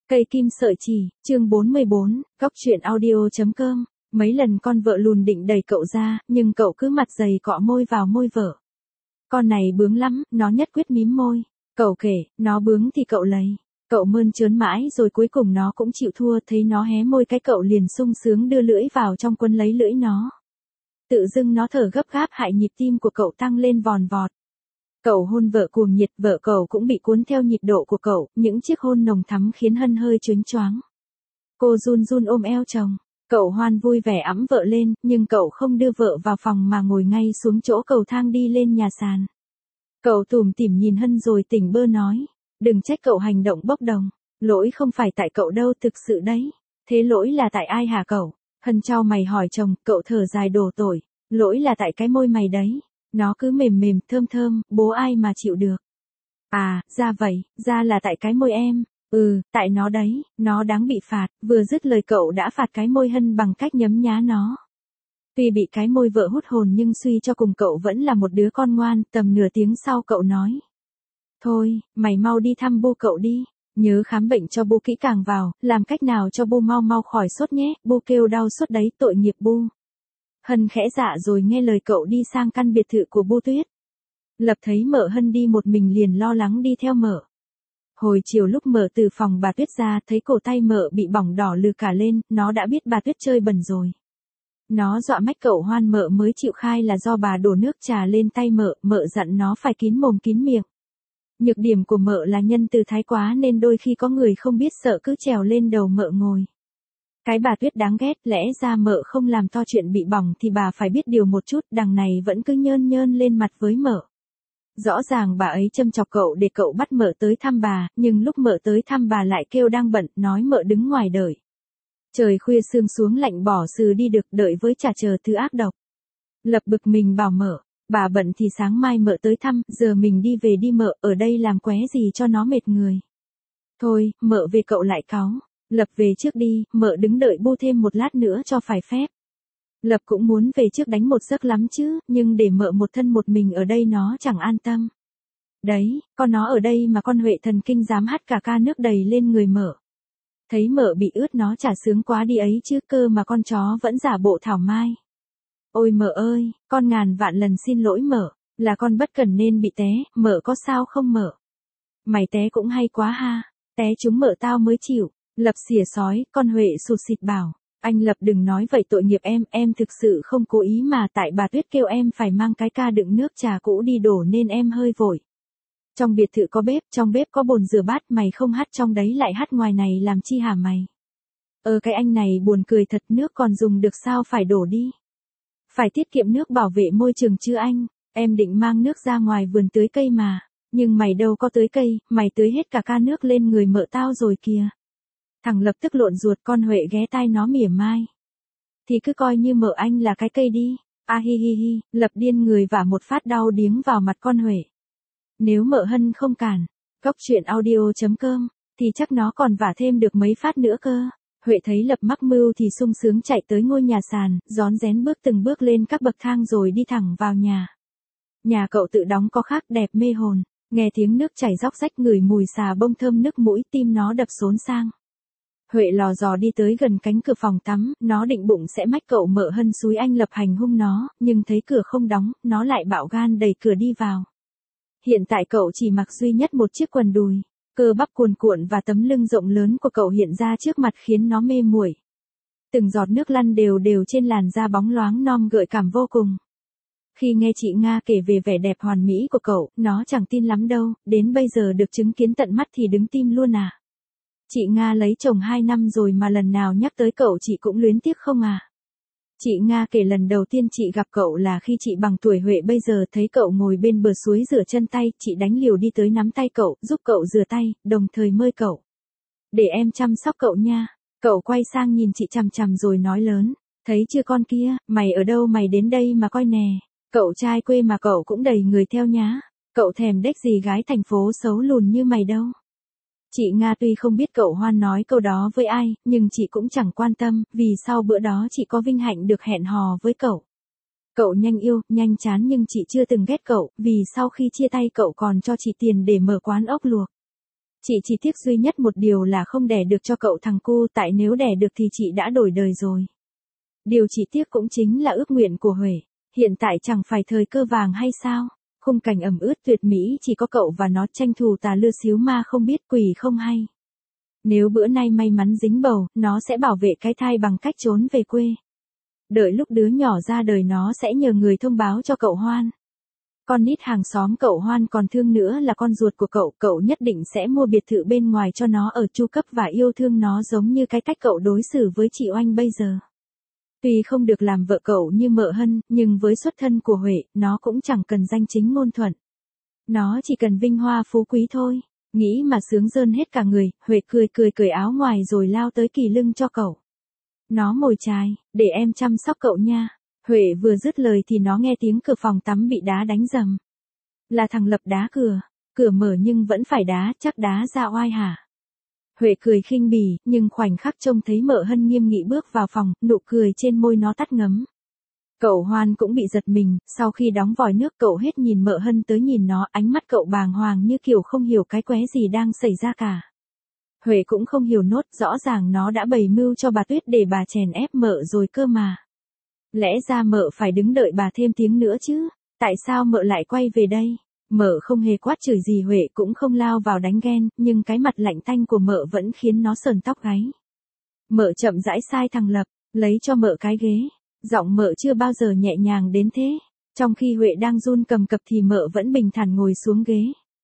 Cây kim sợi chỉ, chương 44, góc truyện audio.com. Mấy lần con vợ lùn định đẩy cậu ra, nhưng cậu cứ mặt dày cọ môi vào môi vợ. Con này bướng lắm, nó nhất quyết mím môi. Cậu kể, nó bướng thì cậu lấy. Cậu mơn trớn mãi rồi cuối cùng nó cũng chịu thua, thấy nó hé môi cái cậu liền sung sướng đưa lưỡi vào trong quấn lấy lưỡi nó. Tự dưng nó thở gấp gáp hại nhịp tim của cậu tăng lên vòn vọt. Cậu hôn vợ cuồng nhiệt, vợ cậu cũng bị cuốn theo nhịp độ của cậu, những chiếc hôn nồng thắm khiến Hân hơi choáng choáng. Cô run run ôm eo chồng, cậu hoan vui vẻ ẵm vợ lên, nhưng cậu không đưa vợ vào phòng mà ngồi ngay xuống chỗ cầu thang đi lên nhà sàn. Cậu tủm tỉm nhìn Hân rồi tỉnh bơ nói, đừng trách cậu hành động bốc đồng, lỗi không phải tại cậu đâu thực sự đấy. Thế lỗi là tại ai hả cậu? Hân chau mày hỏi chồng, cậu thở dài đổ tội, lỗi là tại cái môi mày đấy. Nó cứ mềm mềm, thơm thơm, bố ai mà chịu được. À, ra vậy, ra là tại cái môi em. Tại nó đấy, nó đáng bị phạt. Vừa dứt lời cậu đã phạt cái môi Hân bằng cách nhấm nhá nó. Tuy bị cái môi vợ hút hồn nhưng suy cho cùng cậu vẫn là một đứa con ngoan. Tầm nửa tiếng sau cậu nói, thôi, mày mau đi thăm bu cậu đi. Nhớ khám bệnh cho bu kỹ càng vào, làm cách nào cho bu mau mau khỏi sốt nhé. Bu kêu đau suốt đấy, tội nghiệp bu. Hân khẽ dạ rồi nghe lời cậu đi sang căn biệt thự của Bu Tuyết. Lập thấy mợ Hân đi một mình liền lo lắng đi theo mợ. Hồi chiều lúc mợ từ phòng bà Tuyết ra thấy cổ tay mợ bị bỏng đỏ lừ cả lên, nó đã biết bà Tuyết chơi bẩn rồi. Nó dọa mách cậu hoan mợ mới chịu khai là do bà đổ nước trà lên tay mợ dặn nó phải kín mồm kín miệng. Nhược điểm của mợ là nhân từ thái quá nên đôi khi có người không biết sợ cứ trèo lên đầu mợ ngồi. Cái bà Tuyết đáng ghét, lẽ ra mợ không làm to chuyện bị bỏng thì bà phải biết điều một chút, đằng này vẫn cứ nhơn nhơn lên mặt với mợ. Rõ ràng bà ấy châm chọc cậu để cậu bắt mợ tới thăm bà, nhưng lúc mợ tới thăm bà lại kêu đang bận, nói mợ đứng ngoài đợi. Trời khuya sương xuống lạnh bỏ sừ đi được, đợi với chả chờ thứ ác độc. Lập bực mình bảo mợ, bà bận thì sáng mai mợ tới thăm, giờ mình đi về đi mợ, ở đây làm qué gì cho nó mệt người. Thôi, mợ về cậu lại cáu. Lập về trước đi, mợ đứng đợi bu thêm một lát nữa cho phải phép. Lập cũng muốn về trước đánh một giấc lắm chứ, nhưng để mợ một thân một mình ở đây nó chẳng an tâm. Đấy, con nó ở đây mà con Huệ thần kinh dám hắt cả ca nước đầy lên người mợ. Thấy mợ bị ướt nó chả sướng quá đi ấy chứ, cơ mà con chó vẫn giả bộ thảo mai. Ôi mợ ơi, con ngàn vạn lần xin lỗi mợ, là con bất cẩn nên bị té, mợ có sao không mợ? Mày té cũng hay quá ha, té chúng mợ tao mới chịu. Lập xỉa sói, con Huệ sụt xịt bảo, anh Lập đừng nói vậy tội nghiệp em thực sự không cố ý mà tại bà Tuyết kêu em phải mang cái ca đựng nước trà cũ đi đổ nên em hơi vội. Trong biệt thự có bếp, trong bếp có bồn rửa bát, mày không hắt trong đấy lại hắt ngoài này làm chi hả mày? Cái anh này buồn cười thật, nước còn dùng được sao phải đổ đi. Phải tiết kiệm nước bảo vệ môi trường chứ anh, em định mang nước ra ngoài vườn tưới cây mà, nhưng mày đâu có tưới cây, mày tưới hết cả ca nước lên người mợ tao rồi kìa. Thằng Lập tức lộn ruột, con Huệ ghé tai nó mỉa mai. Thì cứ coi như mợ anh là cái cây đi. Hi, Lập điên người vả một phát đau điếng vào mặt con Huệ. Nếu mợ Hân không cản, góc truyện audio.com, thì chắc nó còn vả thêm được mấy phát nữa cơ. Huệ thấy Lập mắc mưu thì sung sướng chạy tới ngôi nhà sàn, rón rén bước từng bước lên các bậc thang rồi đi thẳng vào nhà. Nhà cậu tự đóng có khác đẹp mê hồn, nghe tiếng nước chảy róc rách, ngửi mùi xà bông thơm nước mũi, tim nó đập xốn sang. Huệ lò dò đi tới gần cánh cửa phòng tắm, nó định bụng sẽ mách cậu mợ Hân xúi anh Lập hành hung nó, nhưng thấy cửa không đóng, nó lại bạo gan đẩy cửa đi vào. Hiện tại cậu chỉ mặc duy nhất một chiếc quần đùi, cơ bắp cuồn cuộn và tấm lưng rộng lớn của cậu hiện ra trước mặt khiến nó mê muội. Từng giọt nước lăn đều đều trên làn da bóng loáng non gợi cảm vô cùng. Khi nghe chị Nga kể về vẻ đẹp hoàn mỹ của cậu, nó chẳng tin lắm đâu, đến bây giờ được chứng kiến tận mắt thì đứng tim luôn à. Chị Nga lấy chồng 2 năm rồi mà lần nào nhắc tới cậu chị cũng luyến tiếc không à. Chị Nga kể lần đầu tiên chị gặp cậu là khi chị bằng tuổi Huệ bây giờ, thấy cậu ngồi bên bờ suối rửa chân tay, chị đánh liều đi tới nắm tay cậu, giúp cậu rửa tay, đồng thời mơi cậu. Để em chăm sóc cậu nha. Cậu quay sang nhìn chị chằm chằm rồi nói lớn, thấy chưa con kia, mày ở đâu mày đến đây mà coi nè. Cậu trai quê mà cậu cũng đầy người theo nhá. Cậu thèm đếch gì gái thành phố xấu lùn như mày đâu. Chị Nga tuy không biết cậu hoan nói câu đó với ai, nhưng chị cũng chẳng quan tâm, vì sau bữa đó chị có vinh hạnh được hẹn hò với cậu. Cậu nhanh yêu, nhanh chán nhưng chị chưa từng ghét cậu, vì sau khi chia tay cậu còn cho chị tiền để mở quán ốc luộc. Chị chỉ tiếc duy nhất một điều là không đẻ được cho cậu thằng cu, tại nếu đẻ được thì chị đã đổi đời rồi. Điều chị tiếc cũng chính là ước nguyện của Huệ. Hiện tại chẳng phải thời cơ vàng hay sao? Khung cảnh ẩm ướt tuyệt mỹ chỉ có cậu và nó tranh thủ tà lưa xíu ma không biết quỷ không hay. Nếu bữa nay may mắn dính bầu, nó sẽ bảo vệ cái thai bằng cách trốn về quê. Đợi lúc đứa nhỏ ra đời nó sẽ nhờ người thông báo cho cậu Hoan. Con nít hàng xóm cậu Hoan còn thương nữa là con ruột của cậu nhất định sẽ mua biệt thự bên ngoài cho nó ở, chu cấp và yêu thương nó giống như cái cách cậu đối xử với chị Oanh bây giờ. Tuy không được làm vợ cậu như Mợ Hân, nhưng với xuất thân của Huệ, nó cũng chẳng cần danh chính ngôn thuận. Nó chỉ cần vinh hoa phú quý thôi. Nghĩ mà sướng rơn hết cả người, Huệ cười áo ngoài rồi lao tới kỳ lưng cho cậu. Nó mồi chài, để em chăm sóc cậu nha. Huệ vừa dứt lời thì nó nghe tiếng cửa phòng tắm bị đá đánh rầm. Là thằng Lập đá cửa. Cửa mở nhưng vẫn phải đá, chắc đá ra oai hả? Huệ cười khinh bỉ, nhưng khoảnh khắc trông thấy Mợ Hân nghiêm nghị bước vào phòng, nụ cười trên môi nó tắt ngấm. Cậu Hoan cũng bị giật mình, sau khi đóng vòi nước cậu hết nhìn Mợ Hân tới nhìn nó, ánh mắt cậu bàng hoàng như kiểu không hiểu cái qué gì đang xảy ra cả. Huệ cũng không hiểu nốt, rõ ràng nó đã bày mưu cho bà Tuyết để bà chèn ép Mợ rồi cơ mà. Lẽ ra Mợ phải đứng đợi bà thêm tiếng nữa chứ, tại sao Mợ lại quay về đây? Mợ không hề quát chửi gì Huệ cũng không lao vào đánh ghen, nhưng cái mặt lạnh tanh của Mợ vẫn khiến nó sờn tóc gáy. Mợ chậm rãi sai thằng Lập, lấy cho Mợ cái ghế. Giọng Mợ chưa bao giờ nhẹ nhàng đến thế. Trong khi Huệ đang run cầm cập thì Mợ vẫn bình thản ngồi xuống ghế.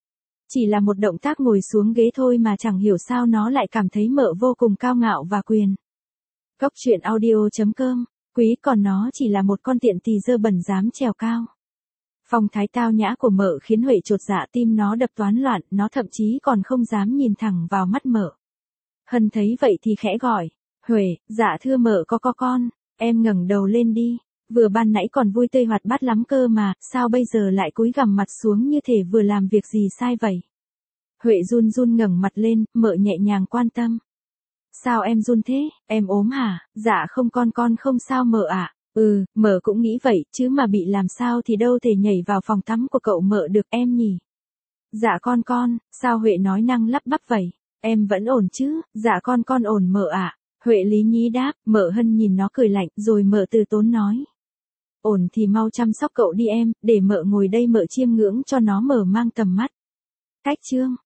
Chỉ là một động tác ngồi xuống ghế thôi mà chẳng hiểu sao nó lại cảm thấy Mợ vô cùng cao ngạo và quyền. Góc truyện audio.com, quý còn nó chỉ là một con tiện tỳ dơ bẩn dám trèo cao. Phong thái tao nhã của Mợ khiến Huệ chột dạ, tim nó đập toán loạn, nó thậm chí còn không dám nhìn thẳng vào mắt Mợ. Hân thấy vậy thì khẽ gọi, Huệ, dạ thưa Mợ có con, em ngẩng đầu lên đi, vừa ban nãy còn vui tươi hoạt bát lắm cơ mà, sao bây giờ lại cúi gằm mặt xuống như thể vừa làm việc gì sai vậy? Huệ run run ngẩng mặt lên, Mợ nhẹ nhàng quan tâm. Sao em run thế, em ốm hả? Dạ không con không sao Mợ ạ. Mợ cũng nghĩ vậy, chứ mà bị làm sao thì đâu thể nhảy vào phòng tắm của cậu Mợ được em nhỉ? Dạ con, sao Huệ nói năng lắp bắp vậy? Em vẫn ổn chứ? Dạ con ổn Mợ ạ. Huệ lý nhí đáp, Mợ Hân nhìn nó cười lạnh, rồi Mợ từ tốn nói. Ổn thì mau chăm sóc cậu đi em, để Mợ ngồi đây Mợ chiêm ngưỡng cho nó mở mang tầm mắt. Cách chương